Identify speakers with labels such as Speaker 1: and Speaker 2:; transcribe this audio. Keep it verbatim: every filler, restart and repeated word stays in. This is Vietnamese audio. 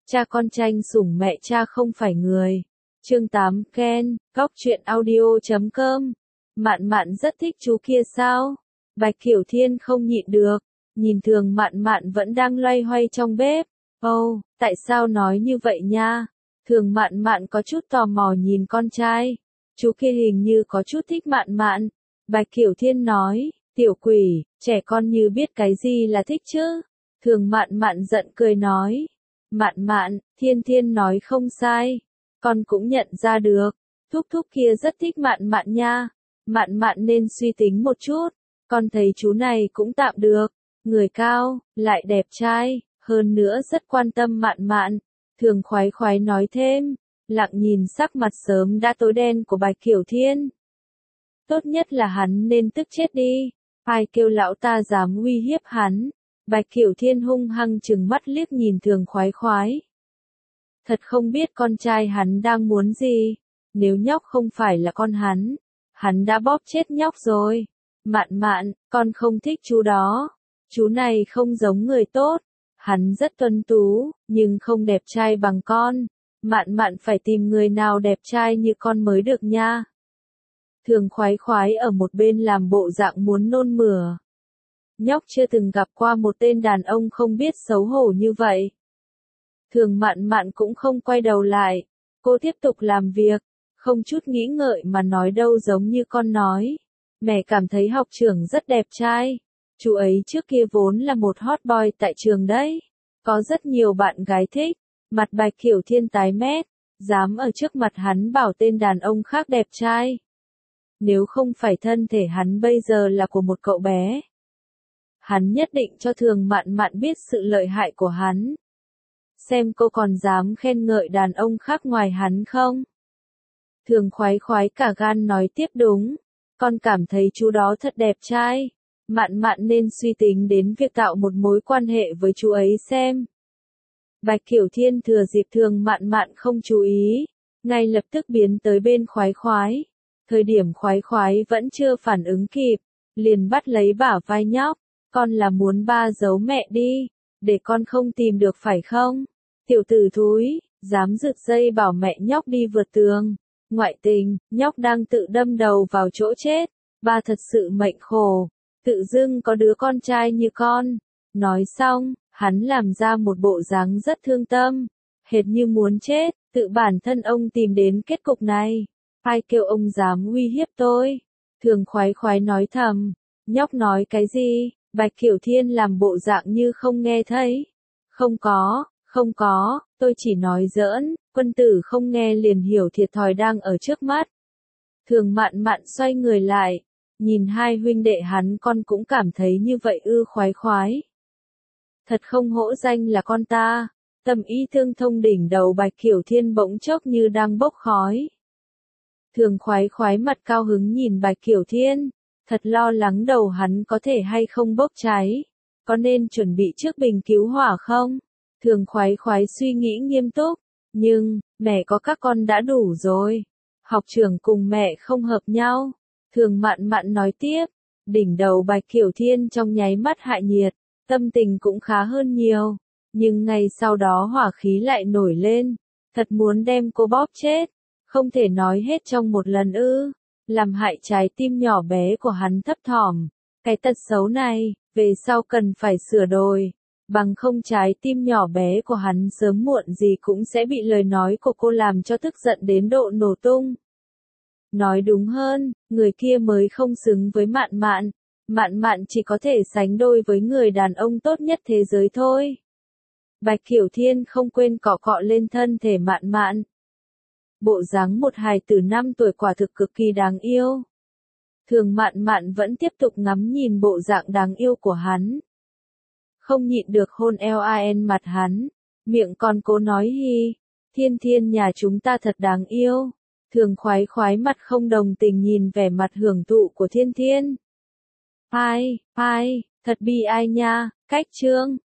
Speaker 1: Cha con tranh sủng mẹ cha không phải người. Chương tám, Ken, góc truyện audio chấm com. Mạn Mạn rất thích chú kia sao? Bạch Kiểu Thiên không nhịn được, nhìn Thường Mạn Mạn vẫn đang loay hoay trong bếp. Ồ, oh, tại sao nói như vậy nha? Thường Mạn Mạn có chút tò mò nhìn con trai. Chú kia hình như có chút thích Mạn Mạn. Bạch Kiểu Thiên nói, tiểu quỷ, trẻ con như biết cái gì là thích chứ? Thường Mạn Mạn giận cười nói. Mạn Mạn, Thiên Thiên nói không sai. Con cũng nhận ra được. Thúc thúc kia rất thích Mạn Mạn nha. Mạn Mạn nên suy tính một chút. Con thấy chú này cũng tạm được. Người cao, lại đẹp trai, hơn nữa rất quan tâm Mạn Mạn. Thường khoái khoái nói thêm. Lặng nhìn sắc mặt sớm đã tối đen của Bạch Kiểu Thiên. Tốt nhất là hắn nên tức chết đi. Ai kêu lão ta dám uy hiếp hắn. Bạch Kiểu Thiên hung hăng trừng mắt liếc nhìn Thường khoái khoái. Thật không biết con trai hắn đang muốn gì. Nếu nhóc không phải là con hắn, hắn đã bóp chết nhóc rồi. Mạn Mạn, con không thích chú đó. Chú này không giống người tốt. Hắn rất tuấn tú, nhưng không đẹp trai bằng con. Mạn Mạn phải tìm người nào đẹp trai như con mới được nha. Thường khoái khoái ở một bên làm bộ dạng muốn nôn mửa. Nhóc chưa từng gặp qua một tên đàn ông không biết xấu hổ như vậy. Thường Mạn Mạn cũng không quay đầu lại. Cô tiếp tục làm việc, không chút nghĩ ngợi mà nói đâu giống như con nói. Mẹ cảm thấy học trưởng rất đẹp trai. Chú ấy trước kia vốn là một hot boy tại trường đấy. Có rất nhiều bạn gái thích. Mặt Bạch Kiểu Thiên tái mét. Dám ở trước mặt hắn bảo tên đàn ông khác đẹp trai. Nếu không phải thân thể hắn bây giờ là của một cậu bé, hắn nhất định cho Thường Mạn Mạn biết sự lợi hại của hắn. Xem cô còn dám khen ngợi đàn ông khác ngoài hắn không? Thường khoái khoái cả gan nói tiếp đúng. Con cảm thấy chú đó thật đẹp trai. Mạn Mạn nên suy tính đến việc tạo một mối quan hệ với chú ấy xem. Bạch Kiểu Thiên thừa dịp Thường Mạn Mạn không chú ý, ngay lập tức biến tới bên khoái khoái. Thời điểm khoái khoái vẫn chưa phản ứng kịp, liền bắt lấy bả vai nhóc. Con là muốn ba giấu mẹ đi, để con không tìm được phải không? Tiểu tử thúi, dám giật dây bảo mẹ nhóc đi vượt tường. Ngoại tình, nhóc đang tự đâm đầu vào chỗ chết. Ba thật sự mệnh khổ, tự dưng có đứa con trai như con. Nói xong, hắn làm ra một bộ dáng rất thương tâm, hệt như muốn chết, tự bản thân ông tìm đến kết cục này. Ai kêu ông dám uy hiếp tôi? Thường khoái khoái nói thầm. Nhóc nói cái gì? Bạch Kiểu Thiên làm bộ dạng như không nghe thấy. Không có, không có, tôi chỉ nói giỡn. Quân tử không nghe liền hiểu thiệt thòi đang ở trước mắt. Thường Mạn Mạn xoay người lại, nhìn hai huynh đệ hắn con cũng cảm thấy như vậy ư khoái khoái. Thật không hổ danh là con ta. Tâm ý thương thông đỉnh đầu Bạch Kiểu Thiên bỗng chốc như đang bốc khói. Thường khoái khoái mặt cao hứng nhìn Bạch Kiểu Thiên, thật lo lắng đầu hắn có thể hay không bốc cháy. Có nên chuẩn bị trước bình cứu hỏa không? Thường khoái khoái suy nghĩ nghiêm túc. Nhưng, mẹ có các con đã đủ rồi. Học trưởng cùng mẹ không hợp nhau. Thường Mạn Mạn nói tiếp. Đỉnh đầu Bạch Kiểu Thiên trong nháy mắt hạ nhiệt. Tâm tình cũng khá hơn nhiều. Nhưng ngay sau đó hỏa khí lại nổi lên. Thật muốn đem cô bóp chết. Không thể nói hết trong một lần ư. Làm hại trái tim nhỏ bé của hắn thấp thỏm. Cái tật xấu này, về sau cần phải sửa đổi. Bằng không trái tim nhỏ bé của hắn sớm muộn gì cũng sẽ bị lời nói của cô làm cho tức giận đến độ nổ tung. Nói đúng hơn, người kia mới không xứng với Mạn Mạn. Mạn Mạn chỉ có thể sánh đôi với người đàn ông tốt nhất thế giới thôi. Bạch Kiểu Thiên không quên cọ cọ lên thân thể Mạn Mạn. Bộ dáng một hài tử năm tuổi quả thực cực kỳ đáng yêu. Thường Mạn Mạn vẫn tiếp tục ngắm nhìn bộ dạng đáng yêu của hắn. Không nhịn được hôn eo an mặt hắn. Miệng còn cố nói hi. Thiên Thiên nhà chúng ta thật đáng yêu. Thường khoái khoái mặt không đồng tình nhìn vẻ mặt hưởng thụ của Thiên Thiên. Ai, ai, thật bi ai nha. Cách chương.